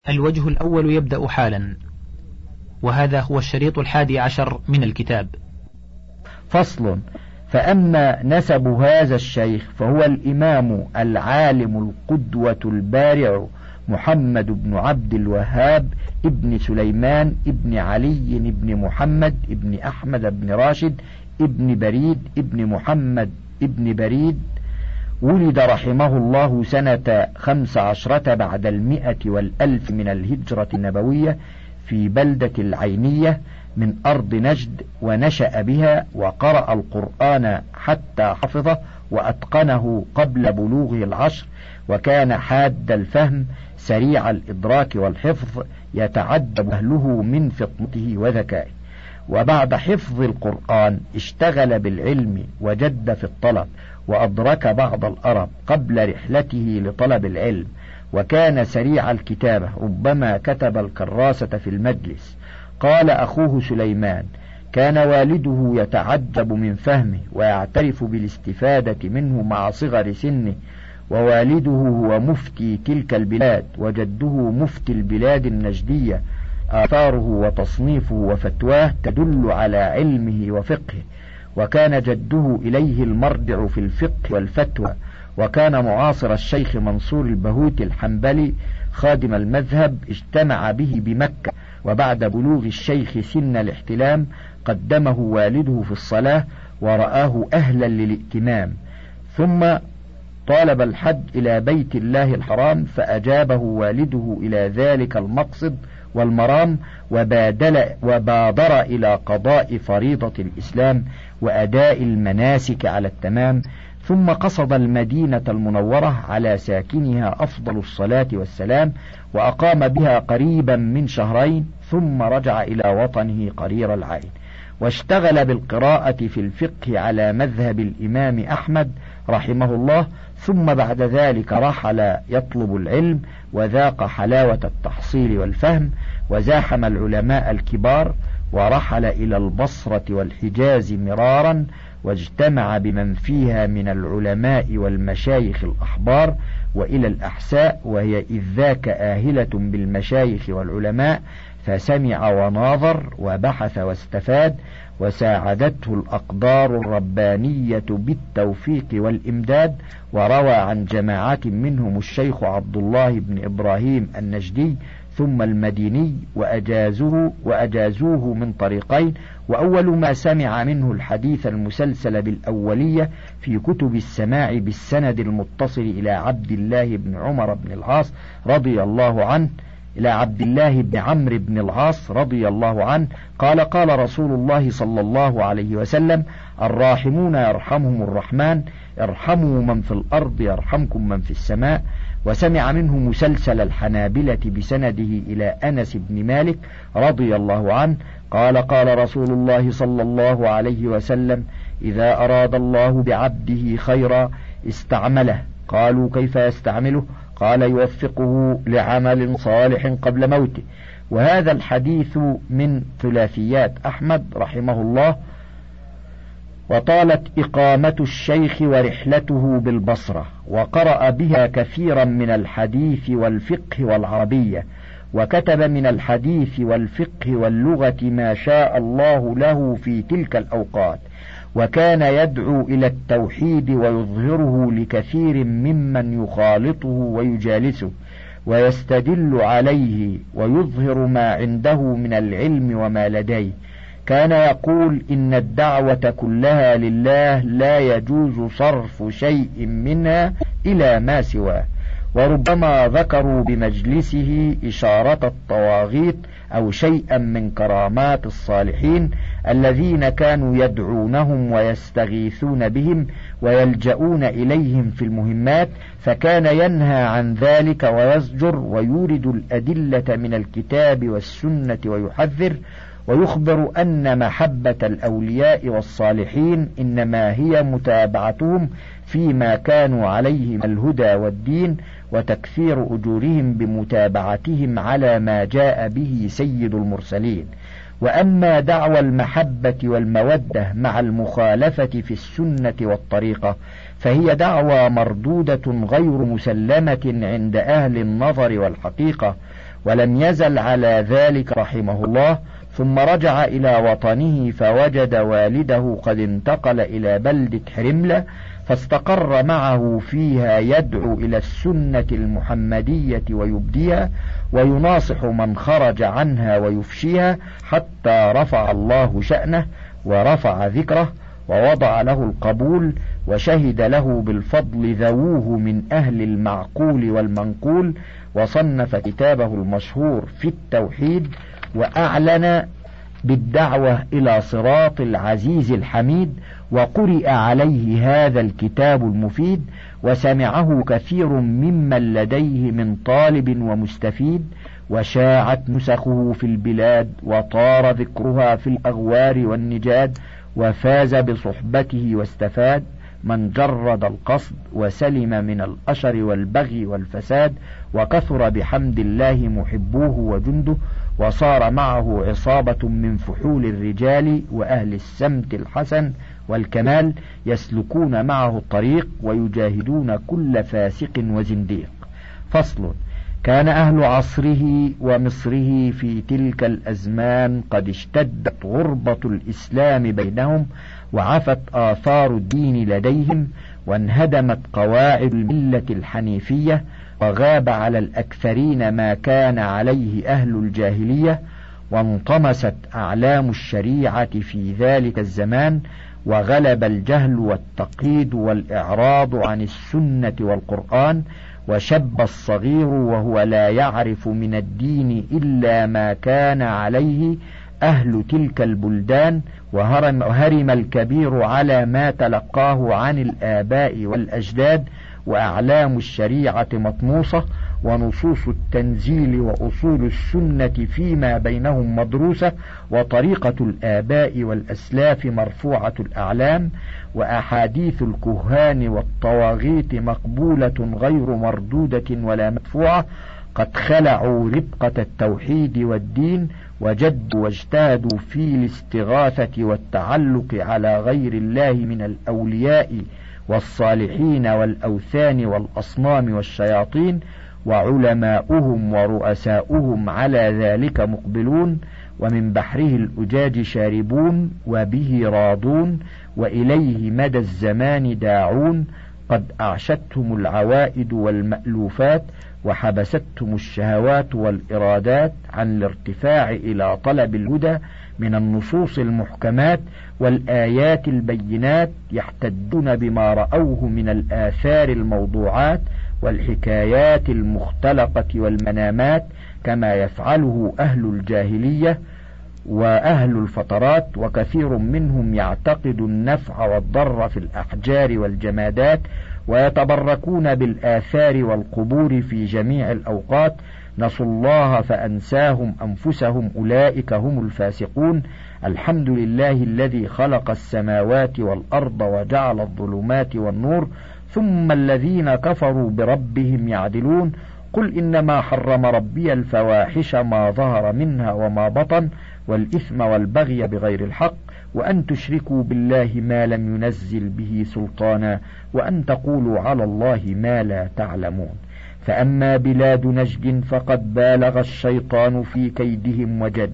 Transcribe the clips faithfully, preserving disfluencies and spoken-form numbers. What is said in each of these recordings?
الوجه الأول يبدأ حالا، وهذا هو الشريط الحادي عشر من الكتاب. فصل. فأما نسب هذا الشيخ فهو الإمام العالم القدوة البارع محمد بن عبد الوهاب ابن سليمان ابن علي ابن محمد ابن أحمد بن راشد ابن بريد ابن محمد ابن بريد. ولد رحمه الله سنة خمس عشرة بعد المئة والألف من الهجرة النبوية في بلدة العينية من أرض نجد، ونشأ بها وقرأ القرآن حتى حفظه وأتقنه قبل بلوغه العشر، وكان حاد الفهم سريع الإدراك والحفظ، يتعجب أهله من فطنته وذكائه. وبعد حفظ القرآن اشتغل بالعلم وجد في الطلب، وأدرك بعض الأرب قبل رحلته لطلب العلم، وكان سريع الكتابة، ربما كتب الكراسة في المجلس. قال أخوه سليمان: كان والده يتعجب من فهمه ويعترف بالاستفادة منه مع صغر سنه، ووالده هو مفتي تلك البلاد، وجده مفتي البلاد النجدية. آثاره وتصنيفه وفتواه تدل على علمه وفقهه، وكان جده إليه المرجع في الفقه والفتوى. وكان معاصر الشيخ منصور البهوتي الحنبلي خادم المذهب، اجتمع به بمكة، وبعد بلوغ الشيخ سن الاحتلام قدمه والده في الصلاة ورآه أهلا للائتمام، ثم طالب الحج إلى بيت الله الحرام، فأجابه والده إلى ذلك المقصد والمرام، وبادل وبادر إلى قضاء فريضة الإسلام وأداء المناسك على التمام، ثم قصد المدينة المنورة على ساكنها أفضل الصلاة والسلام، وأقام بها قريبا من شهرين، ثم رجع إلى وطنه قرير العين، واشتغل بالقراءة في الفقه على مذهب الإمام أحمد رحمه الله، ثم بعد ذلك رحل يطلب العلم، وذاق حلاوة التحصيل والفهم، وزاحم العلماء الكبار، ورحل إلى البصرة والحجاز مرارا، واجتمع بمن فيها من العلماء والمشايخ الأحبار، وإلى الأحساء، وهي إذ ذاك آهلة بالمشايخ والعلماء، فسمع وناظر وبحث واستفاد، وساعدته الأقدار الربانية بالتوفيق والإمداد. وروى عن جماعة منهم الشيخ عبد الله بن إبراهيم النجدي ثم المديني، وأجازوه, وأجازوه من طريقين. وأول ما سمع منه الحديث المسلسل بالأولية في كتب السماع بالسند المتصل إلى عبد الله بن عمر بن العاص رضي الله عنه إلى عبد الله بن عمرو بن العاص رضي الله عنه قال: قال رسول الله صلى الله عليه وسلم: الراحمون يرحمهم الرحمن، ارحموا من في الأرض يرحمكم من في السماء. وسمع منه مسلسل الحنابلة بسنده إلى أنس بن مالك رضي الله عنه قال: قال رسول الله صلى الله عليه وسلم: إذا أراد الله بعبده خيرا استعمله. قالوا: كيف يستعمله؟ قال: يوفقه لعمل صالح قبل موته. وهذا الحديث من ثلاثيات أحمد رحمه الله. وطالت إقامة الشيخ ورحلته بالبصرة، وقرأ بها كثيرا من الحديث والفقه والعربية، وكتب من الحديث والفقه واللغة ما شاء الله له في تلك الأوقات، وكان يدعو إلى التوحيد ويظهره لكثير ممن يخالطه ويجالسه، ويستدل عليه ويظهر ما عنده من العلم وما لديه. كان يقول: إن الدعوة كلها لله، لا يجوز صرف شيء منها إلى ما سواه. وربما ذكروا بمجلسه إشارة الطواغيت أو شيئا من كرامات الصالحين الذين كانوا يدعونهم ويستغيثون بهم ويلجؤون إليهم في المهمات، فكان ينهى عن ذلك ويزجر ويورد الأدلة من الكتاب والسنة ويحذر، ويخبر أن محبة الأولياء والصالحين إنما هي متابعتهم فيما كانوا عليه من الهدى والدين، وتكثير أجورهم بمتابعتهم على ما جاء به سيد المرسلين. وأما دعوى المحبة والمودة مع المخالفة في السنة والطريقة فهي دعوى مردودة غير مسلمة عند أهل النظر والحقيقة، ولم يزل على ذلك رحمه الله، ثم رجع إلى وطنه فوجد والده قد انتقل إلى بلدة حرملة، فاستقر معه فيها يدعو إلى السنة المحمدية ويبديها ويناصح من خرج عنها ويفشيها، حتى رفع الله شأنه ورفع ذكره ووضع له القبول، وشهد له بالفضل ذووه من أهل المعقول والمنقول، وصنف كتابه المشهور في التوحيد، وأعلن بالدعوة إلى صراط العزيز الحميد، وقرئ عليه هذا الكتاب المفيد، وسمعه كثير ممن لديه من طالب ومستفيد، وشاعت نسخه في البلاد، وطار ذكرها في الأغوار والنجاد، وفاز بصحبته واستفاد من جرد القصد، وسلم من الأشر والبغي والفساد، وكثر بحمد الله محبوه وجنده، وصار معه عصابة من فحول الرجال وأهل السمت الحسن والكمال، يسلكون معه الطريق ويجاهدون كل فاسق وزنديق. فصل. كان أهل عصره ومصره في تلك الأزمان قد اشتدت غربة الإسلام بينهم، وعفت آثار الدين لديهم، وانهدمت قواعد الملة الحنيفية، وغاب على الأكثرين ما كان عليه أهل الجاهلية، وانطمست أعلام الشريعة في ذلك الزمان، وغلب الجهل والتقييد والإعراض عن السنة والقرآن، وشب الصغير وهو لا يعرف من الدين إلا ما كان عليه أهل تلك البلدان، وهرم, وهرم الكبير على ما تلقاه عن الآباء والأجداد، وأعلام الشريعة مطموسة، ونصوص التنزيل وأصول السنة فيما بينهم مدروسة، وطريقة الآباء والأسلاف مرفوعة الأعلام، وأحاديث الكهان والطواغيت مقبولة غير مردودة ولا مدفوعة. قد خلعوا ربقة التوحيد والدين، وجدوا واجتهدوا في الاستغاثة والتعلق على غير الله من الأولياء والصالحين والأوثان والأصنام والشياطين، وعلماؤهم ورؤساؤهم على ذلك مقبلون، ومن بحره الأجاج شاربون، وبه راضون، وإليه مدى الزمان داعون. قد أعشتهم العوائد والمألوفات، وحبستهم الشهوات والإرادات عن الارتفاع إلى طلب الهدى من النصوص المحكمات والآيات البينات، يحتدون بما رأوه من الآثار الموضوعات والحكايات المختلقة والمنامات، كما يفعله أهل الجاهلية وأهل الفترات، وكثير منهم يعتقد النفع والضر في الأحجار والجمادات، ويتبركون بالآثار والقبور في جميع الأوقات. نسوا الله فأنساهم أنفسهم، أولئك هم الفاسقون. الحمد لله الذي خلق السماوات والأرض وجعل الظلمات والنور، ثم الذين كفروا بربهم يعدلون. قل إنما حرم ربي الفواحش ما ظهر منها وما بطن، والإثم والبغي بغير الحق، وأن تشركوا بالله ما لم ينزل به سلطانا، وأن تقولوا على الله ما لا تعلمون. فأما بلاد نجد فقد بالغ الشيطان في كيدهم وجد،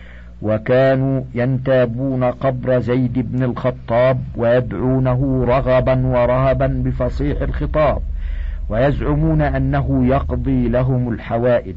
وكانوا ينتابون قبر زيد بن الخطاب، ويدعونه رغبا ورهبا بفصيح الخطاب، ويزعمون أنه يقضي لهم الحوائج،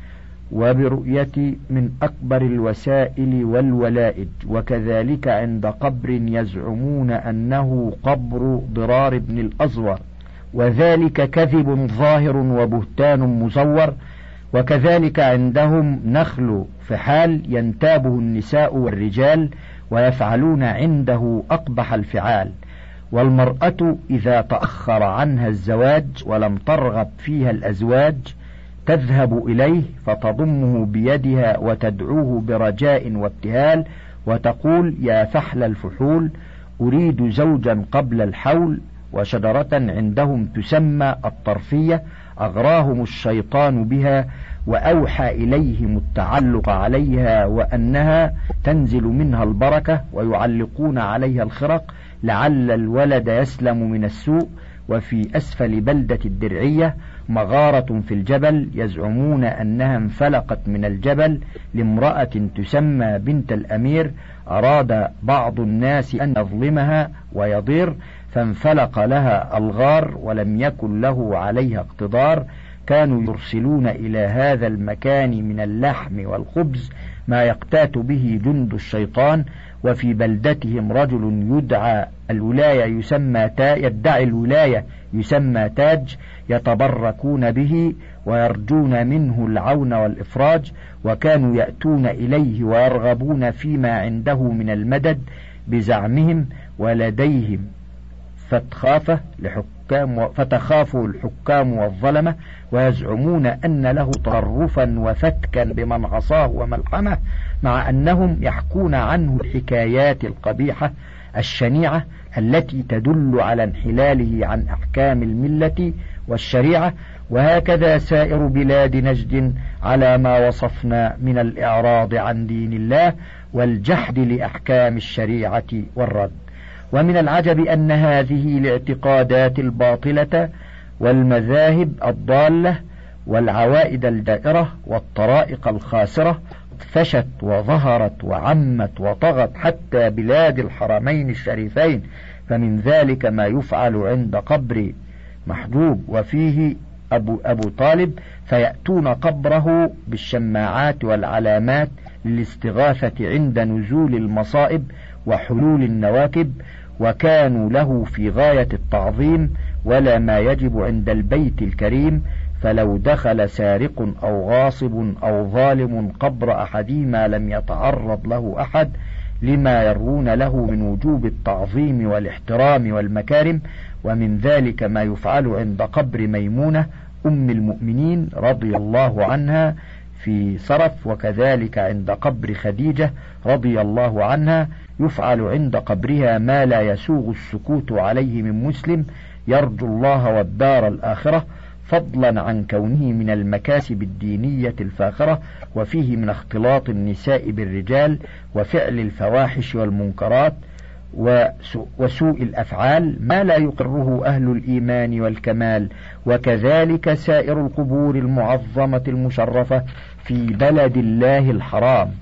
وبرؤية من أكبر الوسائل والولائج. وكذلك عند قبر يزعمون أنه قبر ضرار بن الأزور، وذلك كذب ظاهر وبهتان مزور. وكذلك عندهم نخل فحال ينتابه النساء والرجال، ويفعلون عنده أقبح الفعال. والمرأة إذا تأخر عنها الزواج ولم ترغب فيها الأزواج تذهب إليه فتضمه بيدها وتدعوه برجاء وابتهال، وتقول: يا فحل الفحول، أريد زوجا قبل الحول. وشجرة عندهم تسمى الطرفية أغراهم الشيطان بها، وأوحى إليهم التعلق عليها، وأنها تنزل منها البركة، ويعلقون عليها الخرق لعل الولد يسلم من السوء. وفي أسفل بلدة الدرعية مغارة في الجبل يزعمون أنها انفلقت من الجبل لامرأة تسمى بنت الأمير، أراد بعض الناس أن يظلمها ويضير فانفلق لها الغار ولم يكن له عليها اقتدار. كانوا يرسلون إلى هذا المكان من اللحم والخبز ما يقتات به جند الشيطان. وفي بلدتهم رجل يدعى الولاية يسمى تا يدعي الولاية يسمى تاج، يتبركون به ويرجون منه العون والإفراج، وكانوا يأتون إليه ويرغبون فيما عنده من المدد بزعمهم، ولديهم فتخافه لحكام فتخافوا الحكام والظلمة، ويزعمون أن له تصرفا وفتكا بمن عصاه وملحمه، مع أنهم يحكون عنه الحكايات القبيحة الشنيعة التي تدل على انحلاله عن أحكام الملة والشريعة. وهكذا سائر بلاد نجد على ما وصفنا من الإعراض عن دين الله والجحد لأحكام الشريعة والرد. ومن العجب أن هذه الاعتقادات الباطلة والمذاهب الضالة والعوائد الجائرة والطرائق الخاسرة فشت وظهرت وعمت وطغت حتى بلاد الحرمين الشريفين. فمن ذلك ما يفعل عند قبر محجوب وفيه أبو, أبو طالب، فيأتون قبره بالشماعات والعلامات للاستغاثة عند نزول المصائب وحلول النواكب، وكانوا له في غاية التعظيم ولا ما يجب عند البيت الكريم. فلو دخل سارق أو غاصب أو ظالم قبر أحدهما لم يتعرض له أحد، لما يرون له من وجوب التعظيم والاحترام والمكارم. ومن ذلك ما يفعل عند قبر ميمونة أم المؤمنين رضي الله عنها في صرف، وكذلك عند قبر خديجة رضي الله عنها يفعل عند قبرها ما لا يسوغ السكوت عليه من مسلم يرجو الله والدار الآخرة، فضلا عن كونه من المكاسب الدينية الفاخرة، وفيه من اختلاط النساء بالرجال وفعل الفواحش والمنكرات وسوء الأفعال ما لا يقره أهل الإيمان والكمال. وكذلك سائر القبور المعظمة المشرفة في بلد الله الحرام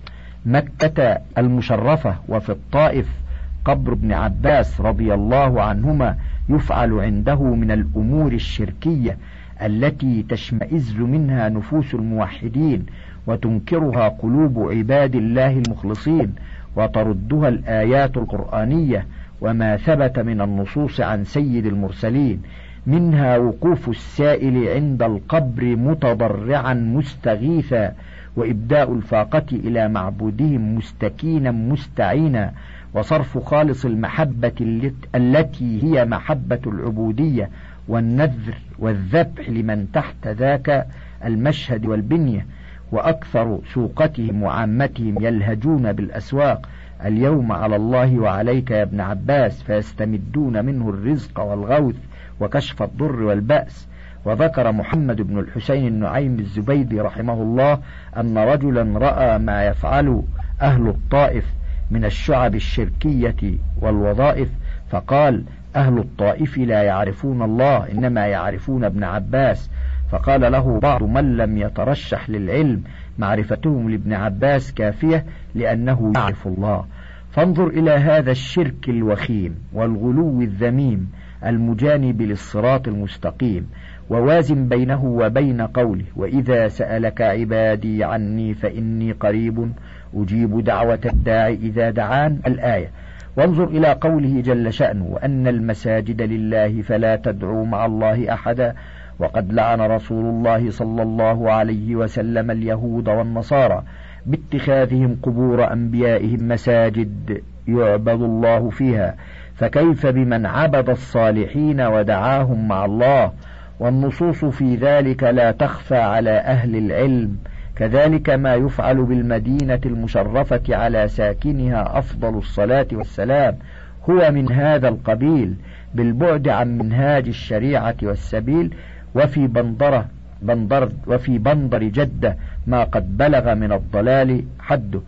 مكة المشرفة وفي الطائف قبر ابن عباس رضي الله عنهما يفعل عنده من الأمور الشركية التي تشمئز منها نفوس الموحدين وتنكرها قلوب عباد الله المخلصين وتردها الآيات القرآنية وما ثبت من النصوص عن سيد المرسلين، منها وقوف السائل عند القبر متضرعا مستغيثا، وإبداء الفاقة إلى معبودهم مستكينا مستعينا، وصرف خالص المحبة التي هي محبة العبودية والنذر والذبح لمن تحت ذاك المشهد والبنية. وأكثر سوقتهم وعامتهم يلهجون بالأسواق اليوم على الله وعليك يا ابن عباس، فيستمدون منه الرزق والغوث وكشف الضر والبأس. وذكر محمد بن الحسين النعيم الزبيدي رحمه الله أن رجلا رأى ما يفعل أهل الطائف من الشعب الشركية والوظائف، فقال: أهل الطائف لا يعرفون الله، إنما يعرفون ابن عباس. فقال له بعض من لم يترشح للعلم: معرفتهم لابن عباس كافية لأنه يعرف الله. فانظر إلى هذا الشرك الوخيم والغلو الذميم المجانب للصراط المستقيم، ووازن بينه وبين قوله: وإذا سألك عبادي عني فإني قريب أجيب دعوة الداعي إذا دعان، الآية. وانظر إلى قوله جل شأنه: وأن المساجد لله فلا تدعوا مع الله أحدا، وقد لعن رسول الله صلى الله عليه وسلم اليهود والنصارى باتخاذهم قبور أنبيائهم مساجد يعبد الله فيها، فكيف بمن عبد الصالحين ودعاهم مع الله؟ والنصوص في ذلك لا تخفى على أهل العلم. كذلك ما يفعل بالمدينة المشرفة على ساكنها أفضل الصلاة والسلام هو من هذا القبيل، بالبعد عن منهاج الشريعة والسبيل. وفي بندرة بندر وفي بندر جدة ما قد بلغ من الضلال حده،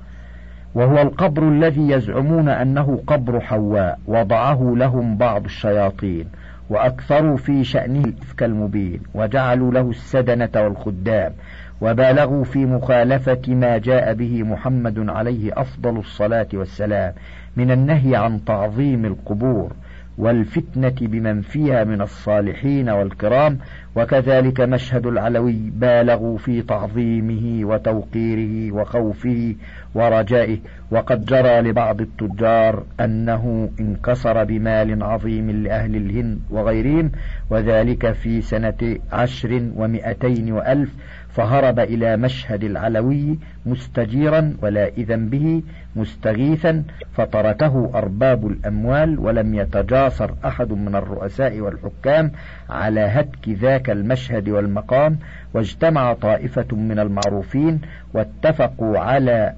وهو القبر الذي يزعمون أنه قبر حواء وضعه لهم بعض الشياطين، وأكثروا في شأنه الإفك المبين، وجعلوا له السدنة والخدام، وبالغوا في مخالفة ما جاء به محمد عليه أفضل الصلاة والسلام من النهي عن تعظيم القبور والفتنة بمن فيها من الصالحين والكرام. وكذلك مشهد العلوي بالغوا في تعظيمه وتوقيره وخوفه ورجائه، وقد جرى لبعض التجار أنه انكسر بمال عظيم لأهل الهند وغيرهم، وذلك في سنة عشر ومئتين وألف، فهرب إلى مشهد العلوي مستجيرا ولا إذن به مستغيثا، فتركه أرباب الأموال، ولم يتجاسر أحد من الرؤساء والحكام على هتك ذاك المشهد والمقام. واجتمع طائفة من المعروفين واتفقوا على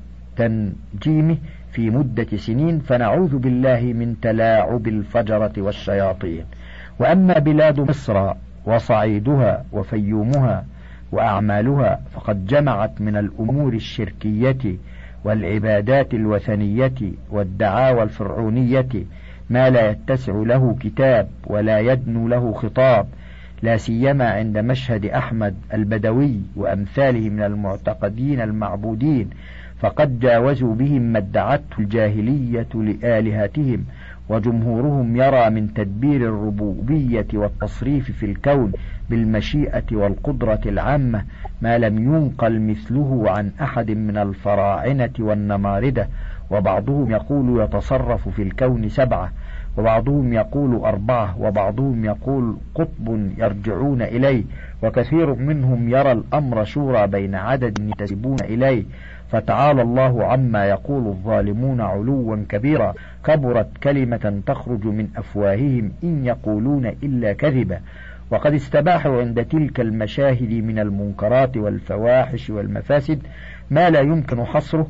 تنجيمه في مدة سنين، فنعوذ بالله من تلاعب الفجرة والشياطين. وأما بلاد مصر وصعيدها وفيومها وأعمالها فقد جمعت من الأمور الشركية والعبادات الوثنية والدعاوى الفرعونية ما لا يتسع له كتاب ولا يدنو له خطاب، لا سيما عند مشهد أحمد البدوي وأمثاله من المعتقدين المعبودين، فقد جاوزوا بهم ما ادعته الجاهلية لآلهتهم، وجمهورهم يرى من تدبير الربوبية والتصريف في الكون بالمشيئة والقدرة العامة ما لم ينقل مثله عن أحد من الفراعنة والنماردة. وبعضهم يقول يتصرف في الكون سبعة، وبعضهم يقول أربعة، وبعضهم يقول قطب يرجعون إليه، وكثير منهم يرى الأمر شورى بين عدد ينتسبون إليه. فتعالى الله عما يقول الظالمون علوا كبيرا، كبرت كلمة تخرج من أفواههم إن يقولون إلا كذبا. وقد استباحوا عند تلك المشاهد من المنكرات والفواحش والمفاسد ما لا يمكن حصره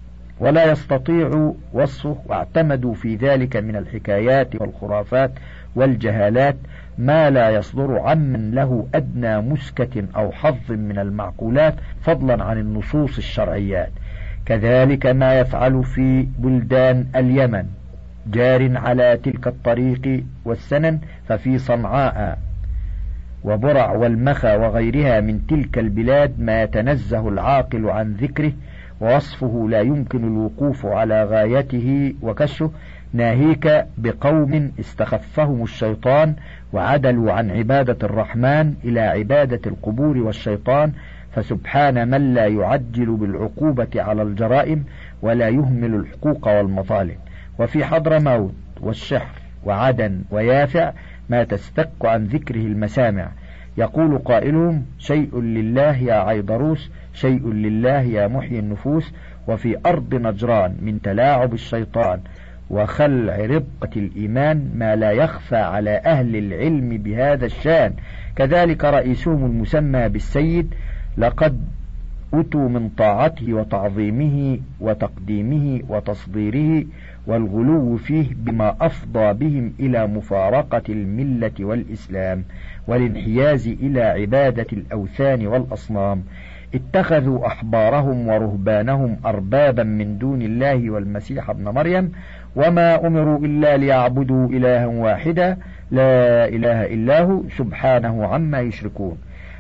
ولا يستطيع وصفه، واعتمدوا في ذلك من الحكايات والخرافات والجهالات ما لا يصدر عمن له أدنى مسكة أو حظ من المعقولات، فضلا عن النصوص الشرعيات. كذلك ما يفعل في بلدان اليمن جار على تلك الطريق والسنن، ففي صنعاء وبرع والمخا وغيرها من تلك البلاد ما يتنزه العاقل عن ذكره، ووصفه لا يمكن الوقوف على غايته وكشه، ناهيك بقوم استخفهم الشيطان وعدلوا عن عبادة الرحمن إلى عبادة القبور والشيطان. فسبحان من لا يعجل بالعقوبة على الجرائم ولا يهمل الحقوق والمظالم. وفي حضرموت والشحر وعدن ويافع ما تستك عن ذكره المسامع، يقول قائلهم شيء لله يا عيضروس، شيء لله يا محيي النفوس. وفي أرض نجران من تلاعب الشيطان وخلع ربقة الإيمان ما لا يخفى على أهل العلم بهذا الشان. كذلك رئيسهم المسمى بالسيد لقد أتوا من طاعته وتعظيمه وتقديمه وتصديره والغلو فيه بما أفضى بهم إلى مفارقة الملة والإسلام والانحياز إلى عبادة الأوثان والأصنام. اتخذوا أحبارهم ورهبانهم أربابا من دون الله والمسيح ابن مريم، وما أمروا إلا ليعبدوا إلها واحدا لا إله إلا هو سبحانه عما يشركون.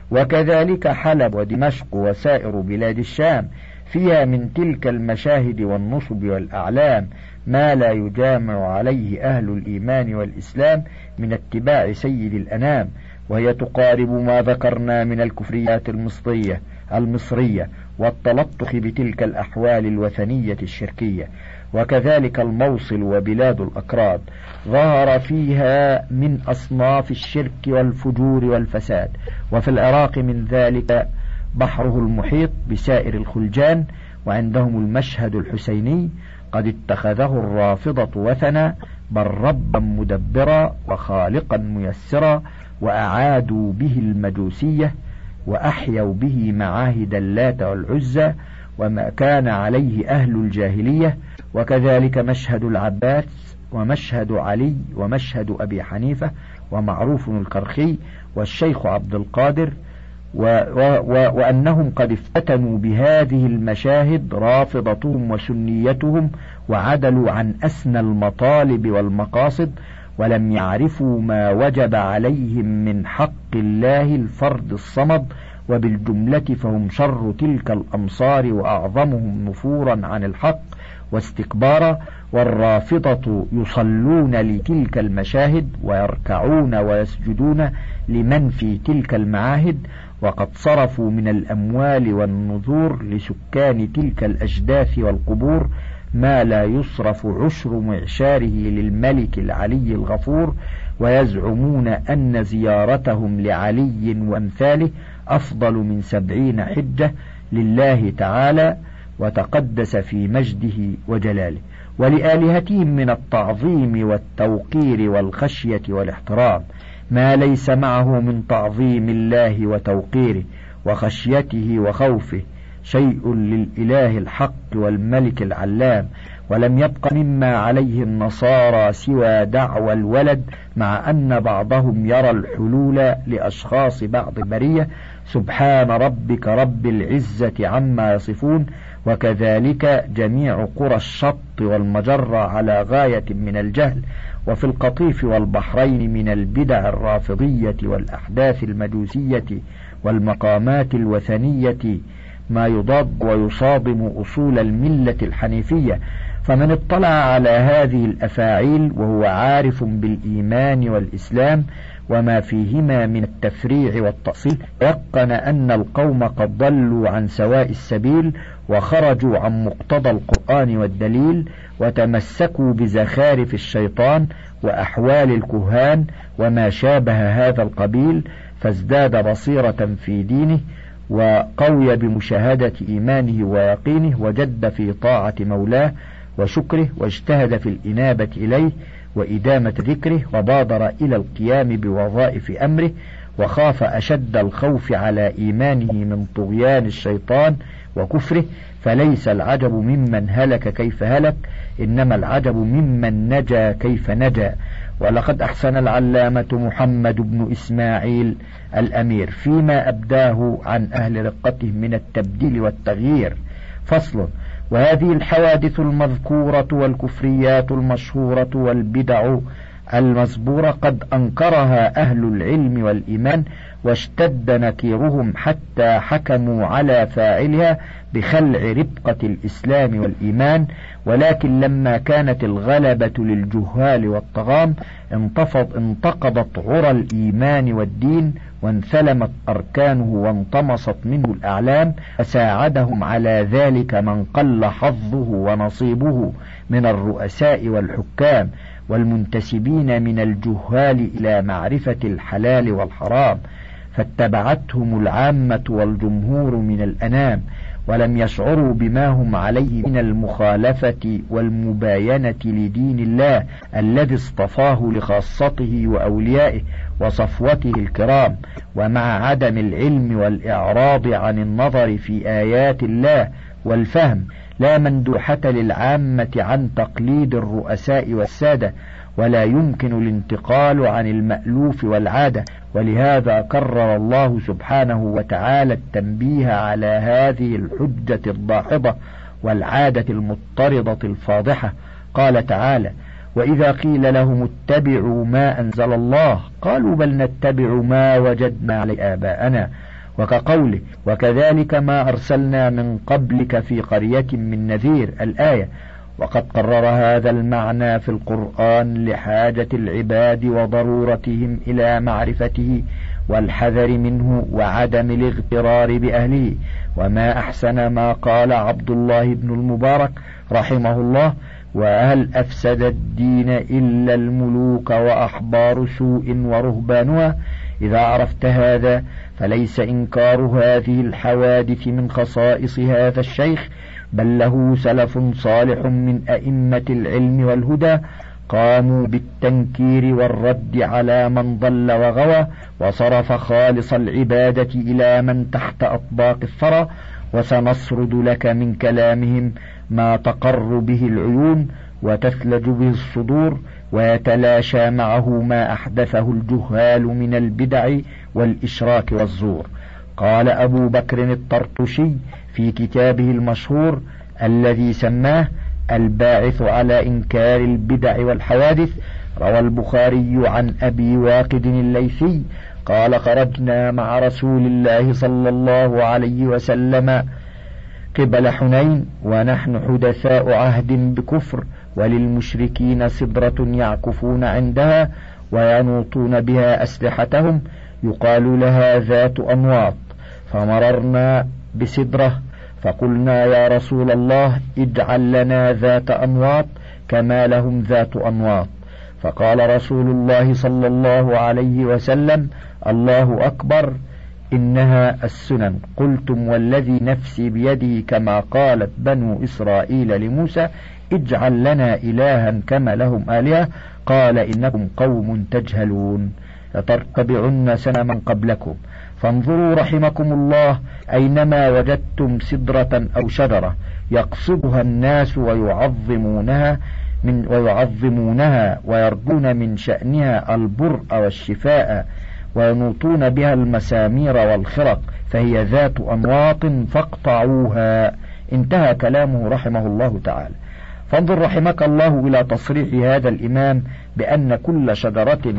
وكذلك حلب ودمشق وسائر بلاد الشام فيها من تلك المشاهد والنصب والأعلام ما لا يجامع عليه أهل الإيمان والإسلام من اتباع سيد الأنام، وهي تقارب ما ذكرنا من الكفريات المصرية المصرية والتلطخ بتلك الأحوال الوثنية الشركية. وكذلك الموصل وبلاد الأكراد ظهر فيها من أصناف الشرك والفجور والفساد. وفي العراق من ذلك بحره المحيط بسائر الخلجان، وعندهم المشهد الحسيني قد اتخذه الرافضة وثنا، بل ربا مدبرا وخالقا ميسرا، وأعادوا به المجوسية وأحيوا به معاهد اللات والعزى وما كان عليه أهل الجاهلية. وكذلك مشهد العباس ومشهد علي ومشهد أبي حنيفة ومعروف الكرخي والشيخ عبد القادر، و و و وأنهم قد افتتنوا بهذه المشاهد رافضتهم وسنيتهم وعدلوا عن أسنى المطالب والمقاصد. ولم يعرفوا ما وجب عليهم من حق الله الفرد الصمد، وبالجملة فهم شر تلك الأمصار وأعظمهم نفورا عن الحق واستكبارا. والرافضة يصلون لتلك المشاهد ويركعون ويسجدون لمن في تلك المعاهد، وقد صرفوا من الأموال والنذور لسكان تلك الأجداث والقبور ما لا يصرف عشر معشاره للملك العلي الغفور، ويزعمون أن زيارتهم لعلي وأمثاله أفضل من سبعين حجة لله تعالى وتقدس في مجده وجلاله، ولآلهتهم من التعظيم والتوقير والخشية والاحترام ما ليس معه من تعظيم الله وتوقيره وخشيته وخوفه شيء للإله الحق والملك العلام. ولم يبق مما عليه النصارى سوى دعوى الولد، مع أن بعضهم يرى الحلول لأشخاص بعض البرية، سبحان ربك رب العزة عما يصفون. وكذلك جميع قرى الشط والمجرة على غاية من الجهل، وفي القطيف والبحرين من البدع الرافضية والأحداث المجوسية والمقامات الوثنية ما يضاد ويصادم أصول الملة الحنيفية. فمن اطلع على هذه الأفاعيل وهو عارف بالإيمان والإسلام وما فيهما من التفريع والتأصيل، يقن أن القوم قد ضلوا عن سواء السبيل وخرجوا عن مقتضى القرآن والدليل، وتمسكوا بزخارف الشيطان وأحوال الكهان وما شابه هذا القبيل، فازداد بصيرة في دينه وقوي بمشاهدة إيمانه ويقينه، وجد في طاعة مولاه وشكره، واجتهد في الإنابة إليه وإدامة ذكره، وبادر إلى القيام بوظائف أمره، وخاف أشد الخوف على إيمانه من طغيان الشيطان وكفره. فليس العجب ممن هلك كيف هلك، إنما العجب ممن نجا كيف نجا. ولقد أحسن العلامة محمد بن إسماعيل الأمير فيما أبداه عن أهل رقته من التبديل والتغيير. فصل: وهذه الحوادث المذكورة والكفريات المشهورة والبدع المزبورة قد أنكرها أهل العلم والإيمان، واشتد نكيرهم حتى حكموا على فاعلها بخلع ربقة الإسلام والإيمان. ولكن لما كانت الغلبة للجهال والطغام انتفض انتقضت عرى الإيمان والدين، وانثلمت أركانه وانطمست منه الأعلام، فساعدهم على ذلك من قل حظه ونصيبه من الرؤساء والحكام والمنتسبين من الجهال إلى معرفة الحلال والحرام، فاتبعتهم العامة والجمهور من الأنام، ولم يشعروا بما هم عليه من المخالفة والمباينة لدين الله الذي اصطفاه لخاصته وأوليائه وصفوته الكرام، ومع عدم العلم والإعراض عن النظر في آيات الله والفهم لا مندوحة للعامة عن تقليد الرؤساء والسادة، ولا يمكن الانتقال عن المألوف والعادة. ولهذا كرر الله سبحانه وتعالى التنبيه على هذه الحجة الداحضة والعادة المضطردة الفاضحة. قال تعالى: وإذا قيل لهم اتبعوا ما أنزل الله قالوا بل نتبع ما وجدنا عليه آباءنا، وكقوله: وكذلك ما أرسلنا من قبلك في قرية من نذير، الآية. وقد قرر هذا المعنى في القرآن لحاجة العباد وضرورتهم إلى معرفته والحذر منه وعدم الاغترار بأهله. وما أحسن ما قال عبد الله بن المبارك رحمه الله: وهل أفسد الدين إلا الملوك وأحبار سوء ورهبانها؟ إذا عرفت هذا فليس إنكار هذه الحوادث من خصائص هذا الشيخ، بل له سلف صالح من أئمة العلم والهدى قاموا بالتنكير والرد على من ضل وغوى، وصرف خالص العبادة إلى من تحت أطباق الثرى. وسنسرد لك من كلامهم ما تقر به العيون وتثلج به الصدور، ويتلاشى معه ما أحدثه الجهال من البدع والإشراك والزور. قال أبو بكر الطرطشي في كتابه المشهور الذي سماه الباعث على إنكار البدع والحوادث: روى البخاري عن أبي واقد الليثي قال: خرجنا مع رسول الله صلى الله عليه وسلم قبل حنين ونحن حدثاء عهد بكفر، وللمشركين صدرة يعكفون عندها وينوطون بها أسلحتهم يقال لها ذات أنواط، فمررنا بصدرة فقلنا: يا رسول الله اجعل لنا ذات أنواط كما لهم ذات أنواط. فقال رسول الله صلى الله عليه وسلم: الله أكبر، إنها السنن. قلتم: والذي نفسي بيده كما قالت بنو إسرائيل لموسى اجعل لنا إلها كما لهم آلهة. قال: إنكم قوم تجهلون لترتبعن سنن من قبلكم، فانظروا رحمكم الله أينما وجدتم سدرة أو شجرة يقصدها الناس ويعظمونها من ويعظمونها ويرجون من شأنها البرء والشفاء وينوطون بها المسامير والخرق فهي ذات أنواط فاقطعوها. انتهى كلامه رحمه الله تعالى. فانظر رحمك الله إلى تصريح هذا الإمام بأن كل شجرة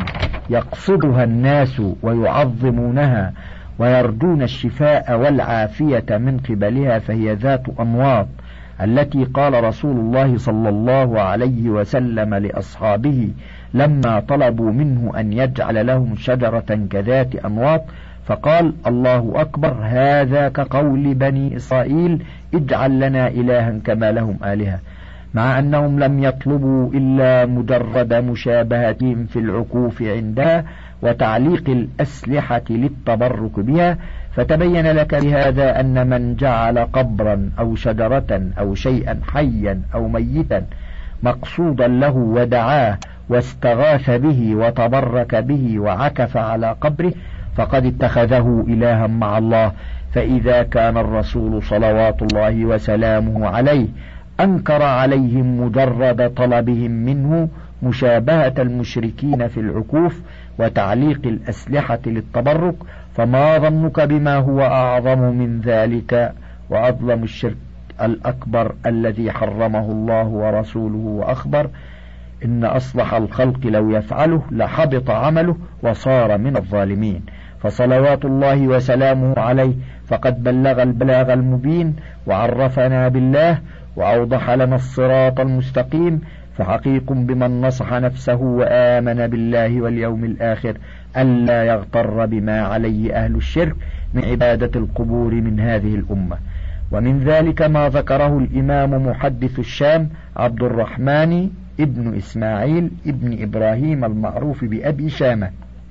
يقصدها الناس ويعظمونها ويرجون الشفاء والعافية من قبلها فهي ذات أنواط، التي قال رسول الله صلى الله عليه وسلم لأصحابه لما طلبوا منه أن يجعل لهم شجرة كذات أنواط فقال: الله أكبر، هذا كقول بني إسرائيل اجعل لنا إلها كما لهم آلهة، مع أنهم لم يطلبوا إلا مجرد مشابهتهم في العكوف عندها وتعليق الأسلحة للتبرك بها. فتبين لك بهذا أن من جعل قبرا أو شجرة أو شيئا حيا أو ميتا مقصودا له ودعاه واستغاث به وتبرك به وعكف على قبره فقد اتخذه إلها مع الله. فإذا كان الرسول صلوات الله وسلامه عليه أنكر عليهم مجرد طلبهم منه مشابهة المشركين في العكوف وتعليق الأسلحة للتبرك، فما ظنك بما هو أعظم من ذلك وأظلم الشرك الأكبر الذي حرمه الله ورسوله وأخبر: إن أصلح الخلق لو يفعله لحبط عمله وصار من الظالمين. فصلوات الله وسلامه عليه فقد بلغ البلاغ المبين وعرفنا بالله وأوضح لنا الصراط المستقيم. فحقيق بمن نصح نفسه وآمن بالله واليوم الآخر ألا يغتر بما عليه أهل الشرك من عبادة القبور من هذه الأمة. ومن ذلك ما ذكره الإمام محدث الشام عبد الرحمن ابن إسماعيل ابن إبراهيم المعروف بأبي شامة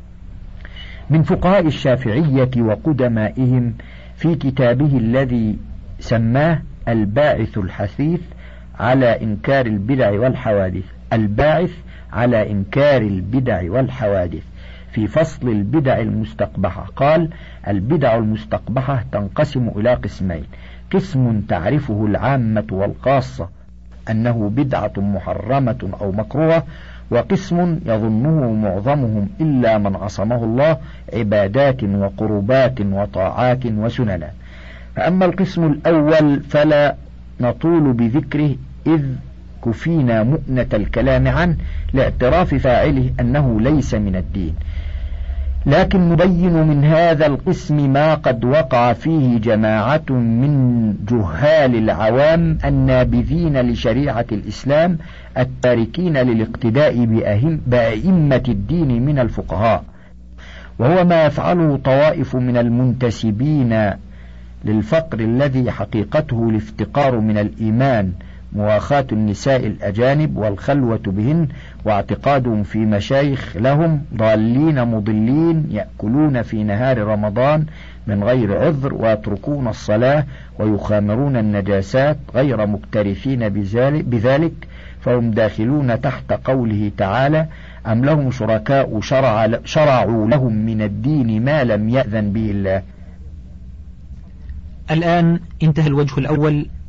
من فقهاء الشافعية وقدمائهم في كتابه الذي سماه الباعث الحثيث على إنكار البدع والحوادث الباعث على إنكار البدع والحوادث في فصل البدع المستقبحة. قال: البدع المستقبحة تنقسم إلى قسمين: قسم تعرفه العامة والخاصة أنه بدعة محرمة أو مكروهة، وقسم يظنه معظمهم إلا من عصمه الله عبادات وقربات وطاعات وسننا. فأما القسم الأول فلا نطول بذكره إذ كفينا مؤنة الكلام عنه لاعتراف فاعله أنه ليس من الدين، لكن نبين من هذا القسم ما قد وقع فيه جماعة من جهال العوام النابذين لشريعة الإسلام التاركين للاقتداء بأئمة الدين من الفقهاء، وهو ما يفعله طوائف من المنتسبين للفقر الذي حقيقته الافتقار من الإيمان، مواخاة النساء الأجانب والخلوة بهن، واعتقادهم في مشايخ لهم ضالين مضلين يأكلون في نهار رمضان من غير عذر ويتركون الصلاة ويخامرون النجاسات غير مكترثين بذلك، فهم داخلون تحت قوله تعالى: أم لهم شركاء شرع شرعوا لهم من الدين ما لم يأذن به الله. الآن انتهى الوجه الأول